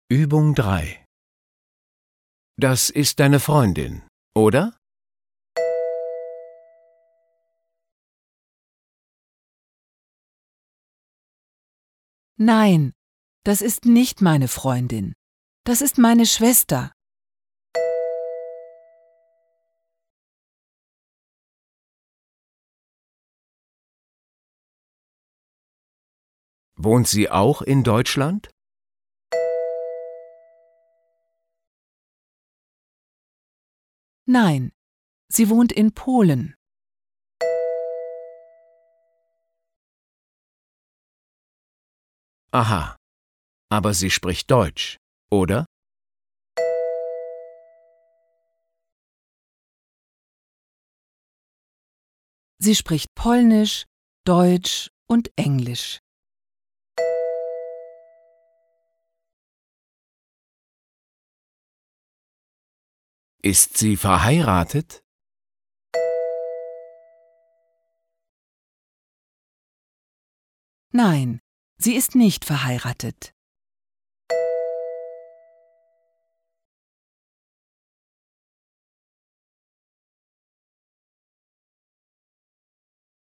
Übung 3. Das ist deine Freundin, oder? Nein, das ist nicht meine Freundin. Das ist meine Schwester. Wohnt sie auch in Deutschland? Nein, sie wohnt in Polen. Aha, aber sie spricht Deutsch, oder? Sie spricht Polnisch, Deutsch und Englisch. Ist sie verheiratet? Nein, sie ist nicht verheiratet.